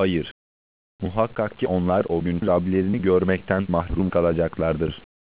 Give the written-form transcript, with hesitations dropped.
Hayır. Muhakkak ki onlar o gün Rablerini görmekten mahrum kalacaklardır.